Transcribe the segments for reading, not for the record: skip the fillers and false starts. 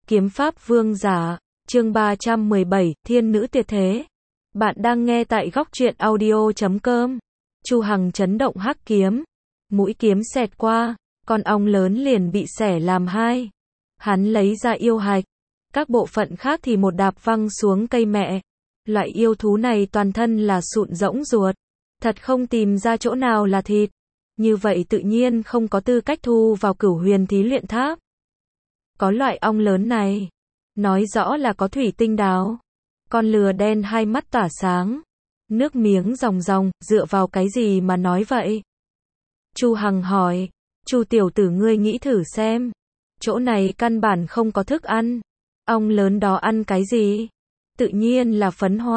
Kiếm pháp vương giả, chương 317, thiên nữ tuyệt thế. Bạn đang nghe tại góc truyện audio.com. Chu Hằng chấn động hắc kiếm, mũi kiếm xẹt qua, con ong lớn liền bị xẻ làm hai. Hắn lấy ra yêu hạch, các bộ phận khác thì một đạp văng xuống cây mẹ. Loại yêu thú này toàn thân là sụn rỗng ruột, thật không tìm ra chỗ nào là thịt. Như vậy tự nhiên không có tư cách thu vào Cửu Huyền Thí Luyện Tháp. Có loại ong lớn này, nói rõ là có thủy tinh đáo. Con lừa đen hai mắt tỏa sáng, nước miếng ròng ròng, dựa vào cái gì mà nói vậy? Chu Hằng hỏi, Chu tiểu tử ngươi nghĩ thử xem, chỗ này căn bản không có thức ăn, ong lớn đó ăn cái gì? Tự nhiên là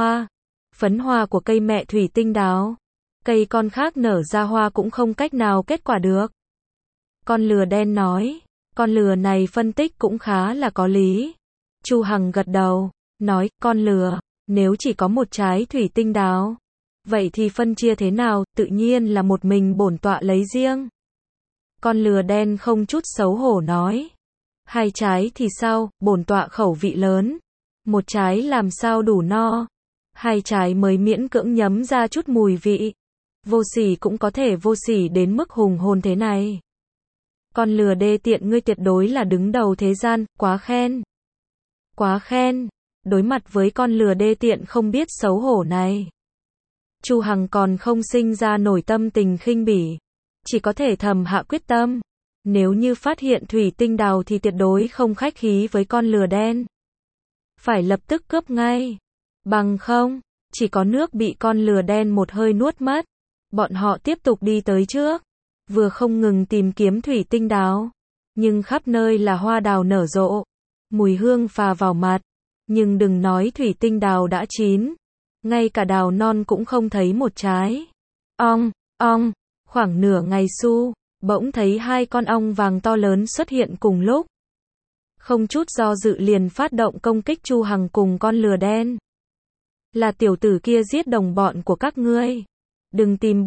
phấn hoa của cây mẹ thủy tinh đáo. Cây con khác nở ra hoa cũng không cách nào kết quả được. Con lừa đen nói, con lừa này phân tích cũng khá là có lý. Chu Hằng gật đầu, nói, con lừa, nếu chỉ có một trái thủy tinh đáo, vậy thì phân chia thế nào, tự nhiên là một mình bổn tọa lấy riêng. Con lừa đen không chút xấu hổ nói, hai trái thì sao, bổn tọa khẩu vị lớn, một trái làm sao đủ no, hai trái mới miễn cưỡng nhấm ra chút mùi vị. Vô sỉ cũng có thể vô sỉ đến mức hùng hồn thế này. Con lừa đê tiện ngươi tuyệt đối là đứng đầu thế gian, quá khen. Quá khen, đối mặt với con lừa đê tiện không biết xấu hổ này. Chu Hằng còn không sinh ra nổi tâm tình khinh bỉ, chỉ có thể thầm hạ quyết tâm. Nếu như phát hiện thủy tinh đào thì tuyệt đối không khách khí với con lừa đen. Phải lập tức cướp ngay. Bằng không, chỉ có nước bị con lừa đen một hơi nuốt mất. Bọn họ tiếp tục đi tới trước, vừa không ngừng tìm kiếm thủy tinh đáo, nhưng khắp nơi là hoa đào nở rộ, mùi hương phả vào mặt, nhưng đừng nói thủy tinh đào đã chín, ngay cả đào non cũng không thấy một trái. Ong, khoảng nửa ngày su, bỗng thấy hai con ong vàng to lớn xuất hiện cùng lúc. Không chút do dự liền phát động công kích Chu Hằng cùng con lừa đen. Là tiểu tử kia giết đồng bọn của các ngươi. Đừng tìm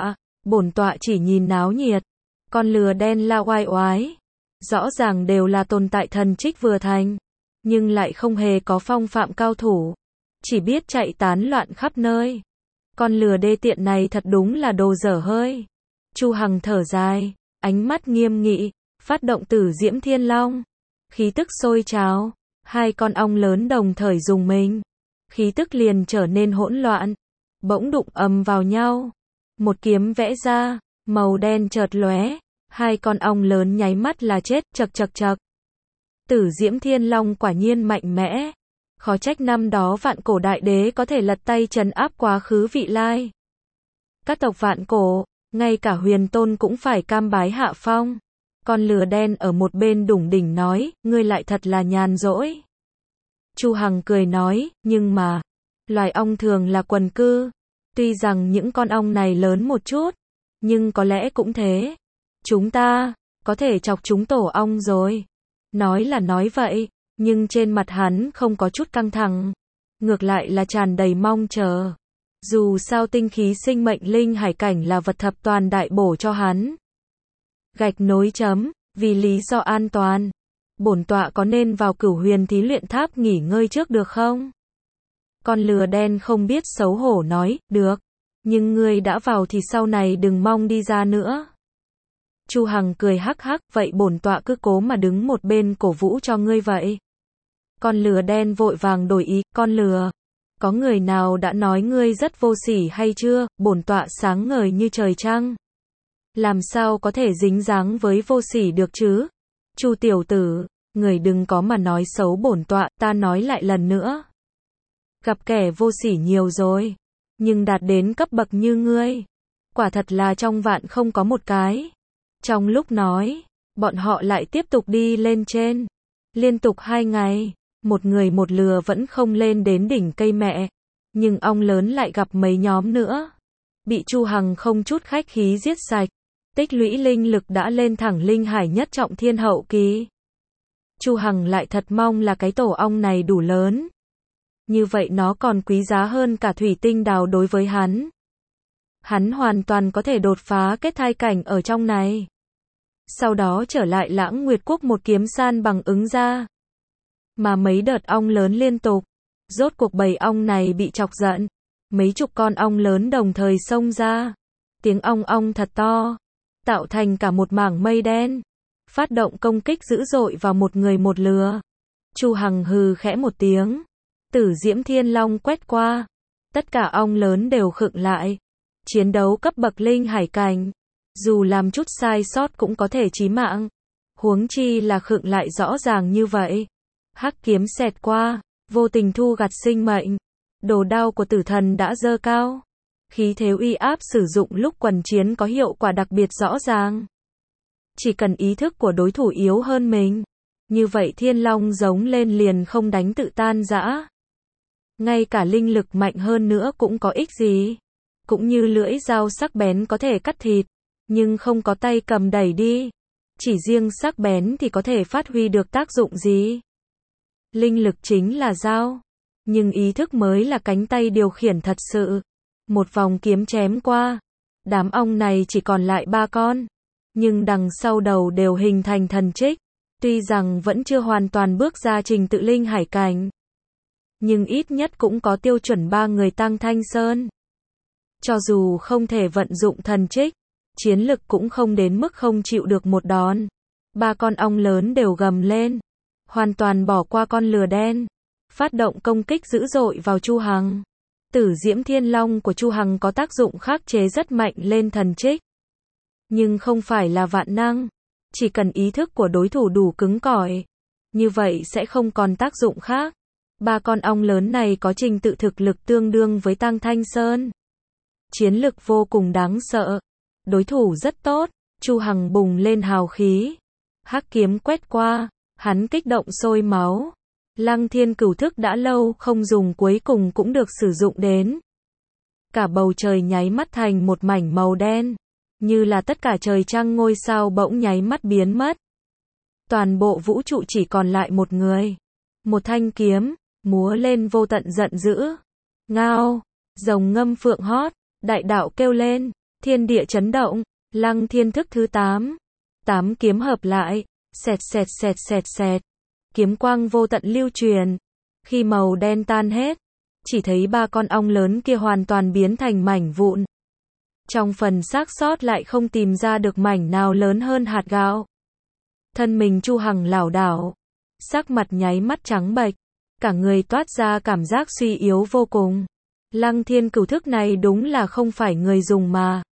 bổn tọa chỉ nhìn náo nhiệt. Con lừa đen la oai oái. Rõ ràng đều là tồn tại thần trích vừa thành, nhưng lại không hề có phong phạm cao thủ. Chỉ biết chạy tán loạn khắp nơi. Con lừa đê tiện này thật đúng là đồ dở hơi. Chu Hằng thở dài, ánh mắt nghiêm nghị, phát động Tử Diễm Thiên Long. Khí tức sôi trào, hai con ong lớn đồng thời dùng mình. Khí tức liền trở nên hỗn loạn. Bỗng đụng ầm vào nhau. Một kiếm vẽ ra, màu đen chợt lóe, hai con ong lớn nháy mắt là chết, chậc. Tử Diễm Thiên Long quả nhiên mạnh mẽ. Khó trách năm đó vạn cổ đại đế có thể lật tay trấn áp quá khứ vị lai. Các tộc vạn cổ, ngay cả Huyền Tôn cũng phải cam bái hạ phong. Con lừa đen ở một bên đủng đỉnh nói, ngươi lại thật là nhàn rỗi. Chu Hằng cười nói, nhưng mà, loài ong thường là quần cư. Tuy rằng những con ong này lớn một chút, nhưng có lẽ cũng thế. Chúng ta, có thể chọc chúng tổ ong rồi. Nói là nói vậy, nhưng trên mặt hắn không có chút căng thẳng. Ngược lại là tràn đầy mong chờ. Dù sao tinh khí sinh mệnh linh hải cảnh là vật thập toàn đại bổ cho hắn. Gạch nối chấm, vì lý do an toàn. Bổn tọa có nên vào Cửu Huyền Thí Luyện Tháp nghỉ ngơi trước được không? Con lừa đen không biết xấu hổ nói, được. Nhưng ngươi đã vào thì sau này đừng mong đi ra nữa. Chu Hằng cười hắc hắc, vậy bổn tọa cứ cố mà đứng một bên cổ vũ cho ngươi vậy. Con lừa đen vội vàng đổi ý, con lừa. Có người nào đã nói ngươi rất vô sỉ hay chưa? Bổn tọa sáng ngời như trời trăng. Làm sao có thể dính dáng với vô sỉ được chứ? Chu tiểu tử, người đừng có mà nói xấu bổn tọa, ta nói lại lần nữa. Gặp kẻ vô sỉ nhiều rồi, nhưng đạt đến cấp bậc như ngươi, quả thật là trong vạn không có một cái. Trong lúc nói, bọn họ lại tiếp tục đi lên trên. Liên tục 2 ngày, một người một lừa vẫn không lên đến đỉnh cây mẹ, nhưng ong lớn lại gặp mấy nhóm nữa. Bị Chu Hằng không chút khách khí giết sạch, tích lũy linh lực đã lên thẳng linh hải nhất trọng thiên hậu kỳ. Chu Hằng lại thật mong là cái tổ ong này đủ lớn. Như vậy nó còn quý giá hơn cả thủy tinh đào đối với hắn. Hắn hoàn toàn có thể đột phá kết thai cảnh ở trong này. Sau đó trở lại Lãng Nguyệt Quốc một kiếm san bằng ứng ra. mà mấy đợt ong lớn liên tục. Rốt cuộc bầy ong này bị chọc giận. Mấy chục con ong lớn đồng thời xông ra. Tiếng ong ong thật to, tạo thành cả một mảng mây đen. Phát động công kích dữ dội vào một người một lừa. Chu Hằng hừ khẽ một tiếng. Tử Diễm Thiên Long quét qua. Tất cả ong lớn đều khựng lại. Chiến đấu cấp bậc linh hải cảnh. Dù làm chút sai sót cũng có thể chí mạng. Huống chi là khựng lại rõ ràng như vậy. Hắc kiếm xẹt qua, vô tình thu gặt sinh mệnh. Đồ đao của tử thần đã dơ cao. Khí thế uy áp sử dụng lúc quần chiến có hiệu quả đặc biệt rõ ràng. Chỉ cần ý thức của đối thủ yếu hơn mình. Như vậy Thiên Long giống lên liền không đánh tự tan rã. Ngay cả linh lực mạnh hơn nữa cũng có ích gì. Cũng như lưỡi dao sắc bén có thể cắt thịt, nhưng không có tay cầm đẩy đi. Chỉ riêng sắc bén thì có thể phát huy được tác dụng gì? Linh lực chính là dao, nhưng ý thức mới là cánh tay điều khiển thật sự. Một vòng kiếm chém qua, đám ong này chỉ còn lại 3 con, nhưng đằng sau đầu đều hình thành thần trích. Tuy rằng vẫn chưa hoàn toàn bước ra trình tự linh hải cảnh, nhưng ít nhất cũng có tiêu chuẩn 3 người Tăng Thanh Sơn. Cho dù không thể vận dụng thần trích, chiến lực cũng không đến mức không chịu được một đòn. 3 con ong lớn đều gầm lên, hoàn toàn bỏ qua con lừa đen, phát động công kích dữ dội vào Chu Hằng. Tử Diễm Thiên Long của Chu Hằng có tác dụng khắc chế rất mạnh lên thần trích, nhưng không phải là vạn năng. Chỉ cần ý thức của đối thủ đủ cứng cỏi, như vậy sẽ không còn tác dụng khác. 3 con ong lớn này có trình tự thực lực tương đương với Tăng Thanh Sơn. Chiến lực vô cùng đáng sợ. Đối thủ rất tốt. Chu Hằng bùng lên hào khí. Hắc kiếm quét qua. Hắn kích động sôi máu. Lăng Thiên Cửu Thức đã lâu không dùng cuối cùng cũng được sử dụng đến. Cả bầu trời nháy mắt thành một mảnh màu đen. Như là tất cả trời trăng ngôi sao bỗng nháy mắt biến mất. Toàn bộ vũ trụ chỉ còn lại một người. Một thanh kiếm, múa lên vô tận giận dữ. Ngao, rồng ngâm phượng hót, đại đạo kêu lên, thiên địa chấn động, Lăng Thiên thức thứ 8. 8 kiếm hợp lại, xẹt xẹt xẹt xẹt xẹt. Kiếm quang vô tận lưu truyền. Khi màu đen tan hết, chỉ thấy 3 con ong lớn kia hoàn toàn biến thành mảnh vụn. Trong phần xác sót lại không tìm ra được mảnh nào lớn hơn hạt gạo. Thân mình Chu Hằng lảo đảo, sắc mặt nháy mắt trắng bệch, cả người toát ra cảm giác suy yếu vô cùng. Lăng Thiên Cửu Thức này đúng là không phải người dùng mà.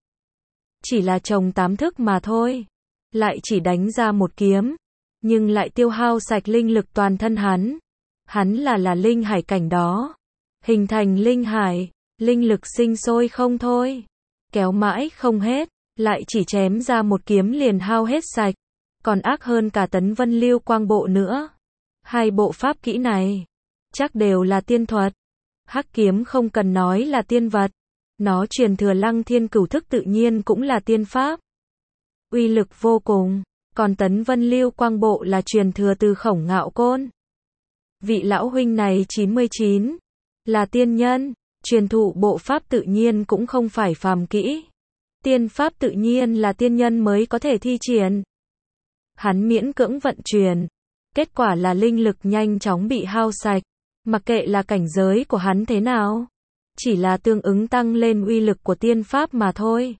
Chỉ là trồng 8 thức mà thôi. Lại chỉ đánh ra một kiếm, nhưng lại tiêu hao sạch linh lực toàn thân hắn. Hắn là linh hải cảnh đó. Hình thành linh hải, linh lực sinh sôi không thôi. Kéo mãi không hết, lại chỉ chém ra một kiếm liền hao hết sạch. Còn ác hơn cả Tấn Vân Lưu Quang Bộ nữa. 2 bộ pháp kỹ này, chắc đều là tiên thuật. Hắc kiếm không cần nói là tiên vật. Nó truyền thừa Lăng Thiên Cửu Thức tự nhiên cũng là tiên pháp. Uy lực vô cùng. Còn Tấn Vân Lưu Quang Bộ là truyền thừa từ Khổng Ngạo Côn. Vị lão huynh này 99. Là tiên nhân. Truyền thụ bộ pháp tự nhiên cũng không phải phàm kỹ. Tiên pháp tự nhiên là tiên nhân mới có thể thi triển. Hắn miễn cưỡng vận chuyển. Kết quả là linh lực nhanh chóng bị hao sạch. Mặc kệ là cảnh giới của hắn thế nào, chỉ là tương ứng tăng lên uy lực của tiên pháp mà thôi.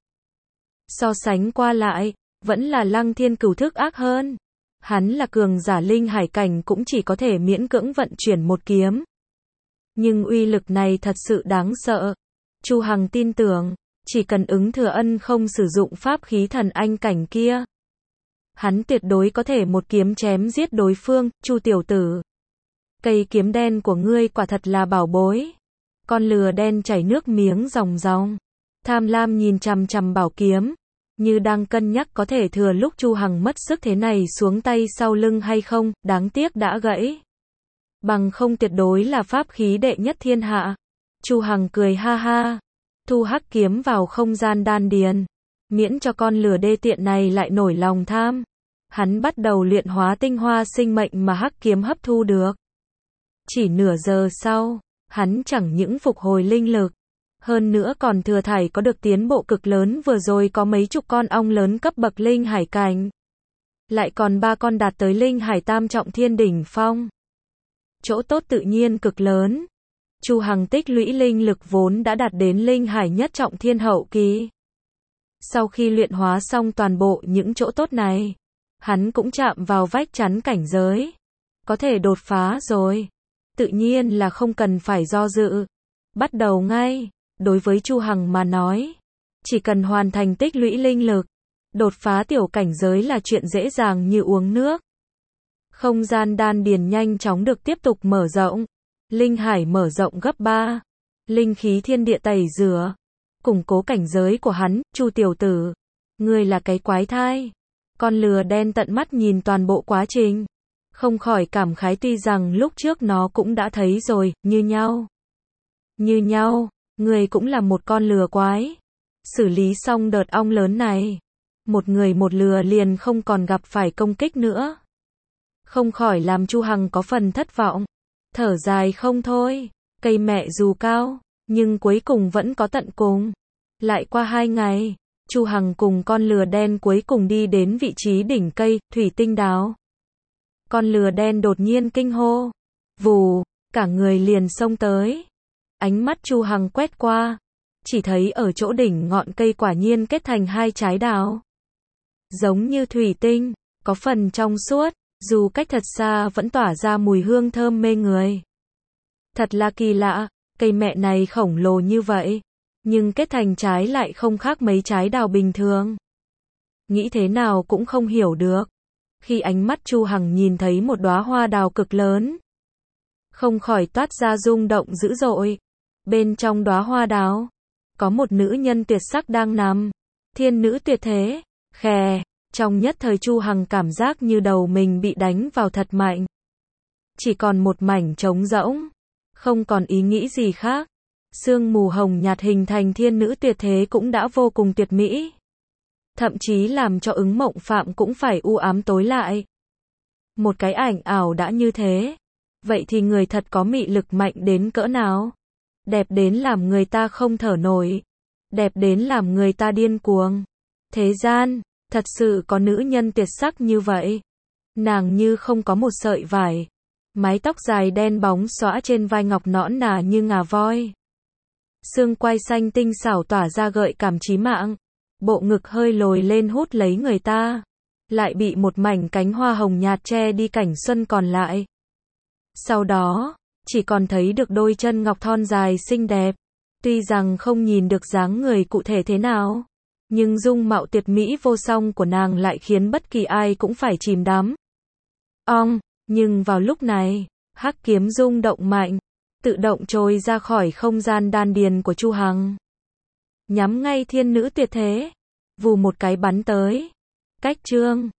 So sánh qua lại, vẫn là Lăng Thiên Cửu Thức ác hơn. Hắn là cường giả linh hải cảnh cũng chỉ có thể miễn cưỡng vận chuyển một kiếm. Nhưng uy lực này thật sự đáng sợ. Chu Hằng tin tưởng, chỉ cần ứng thừa ân không sử dụng pháp khí thần anh cảnh kia, hắn tuyệt đối có thể một kiếm chém giết đối phương. Chu tiểu tử, cây kiếm đen của ngươi quả thật là bảo bối. Con lừa đen chảy nước miếng ròng ròng, tham lam nhìn chằm chằm bảo kiếm, như đang cân nhắc có thể thừa lúc Chu Hằng mất sức thế này xuống tay sau lưng hay không. Đáng tiếc đã gãy. Bằng không tuyệt đối là pháp khí đệ nhất thiên hạ. Chu Hằng cười ha ha, thu hắc kiếm vào không gian đan điền, miễn cho con lừa đê tiện này lại nổi lòng tham. Hắn bắt đầu luyện hóa tinh hoa sinh mệnh mà hắc kiếm hấp thu được. Chỉ nửa giờ sau, hắn chẳng những phục hồi linh lực, hơn nữa còn thừa thảy có được tiến bộ cực lớn. Vừa rồi có mấy chục con ong lớn cấp bậc linh hải cảnh, lại còn 3 con đạt tới linh hải tam trọng thiên đỉnh phong. chỗ tốt tự nhiên cực lớn. Chu Hằng tích lũy linh lực vốn đã đạt đến linh hải nhất trọng thiên hậu kỳ. Sau khi luyện hóa xong toàn bộ những chỗ tốt này, hắn cũng chạm vào vách chắn cảnh giới. Có thể đột phá rồi. Tự nhiên là không cần phải do dự. Bắt đầu ngay. Đối với Chu Hằng mà nói, chỉ cần hoàn thành tích lũy linh lực, đột phá tiểu cảnh giới là chuyện dễ dàng như uống nước. Không gian đan điền nhanh chóng được tiếp tục mở rộng. Linh hải mở rộng gấp 3. Linh khí thiên địa tẩy rửa. Củng cố cảnh giới của hắn. Chu tiểu tử, ngươi là cái quái thai. Con lừa đen tận mắt nhìn toàn bộ quá trình, không khỏi cảm khái, tuy rằng lúc trước nó cũng đã thấy rồi, như nhau. Như nhau, ngươi cũng là một con lừa quái. Xử lý xong đợt ong lớn này, một người một lừa liền không còn gặp phải công kích nữa. Không khỏi làm Chu Hằng có phần thất vọng. Thở dài không thôi. Cây mẹ dù cao, nhưng cuối cùng vẫn có tận cùng. Lại qua 2 ngày, Chu Hằng cùng con lừa đen cuối cùng đi đến vị trí đỉnh cây thủy tinh đào. Con lừa đen đột nhiên kinh hô. Vù, cả người liền xông tới. Ánh mắt Chu Hằng quét qua, chỉ thấy ở chỗ đỉnh ngọn cây quả nhiên kết thành 2 trái đào. Giống như thủy tinh, có phần trong suốt, dù cách thật xa vẫn tỏa ra mùi hương thơm mê người. Thật là kỳ lạ, cây mẹ này khổng lồ như vậy, nhưng kết thành trái lại không khác mấy trái đào bình thường. Nghĩ thế nào cũng không hiểu được. Khi ánh mắt Chu Hằng nhìn thấy một đóa hoa đào cực lớn, không khỏi toát ra rung động dữ dội. Bên trong đóa hoa đào, có một nữ nhân tuyệt sắc đang nằm. Thiên nữ tuyệt thế. Khè, trong nhất thời Chu Hằng cảm giác như đầu mình bị đánh vào thật mạnh. Chỉ còn một mảnh trống rỗng, không còn ý nghĩ gì khác. Sương mù hồng nhạt hình thành thiên nữ tuyệt thế cũng đã vô cùng tuyệt mỹ. Thậm chí làm cho ứng mộng phạm cũng phải u ám tối lại. Một cái ảnh ảo đã như thế, vậy thì người thật có mị lực mạnh đến cỡ nào? Đẹp đến làm người ta không thở nổi. Đẹp đến làm người ta điên cuồng. Thế gian, thật sự có nữ nhân tuyệt sắc như vậy. Nàng như không có một sợi vải. Mái tóc dài đen bóng xõa trên vai ngọc nõn nà như ngà voi. Xương quai xanh tinh xảo tỏa ra gợi cảm chí mạng. Bộ ngực hơi lồi lên hút lấy người ta. Lại bị một mảnh cánh hoa hồng nhạt che đi cảnh xuân còn lại. Sau đó, chỉ còn thấy được đôi chân ngọc thon dài xinh đẹp. Tuy rằng không nhìn được dáng người cụ thể thế nào, nhưng dung mạo tuyệt mỹ vô song của nàng lại khiến bất kỳ ai cũng phải chìm đắm. Nhưng vào lúc này, hắc kiếm rung động mạnh, tự động trôi ra khỏi không gian đan điền của Chu Hằng. Nhắm ngay thiên nữ tuyệt thế. Vù một cái bắn tới. Cách chương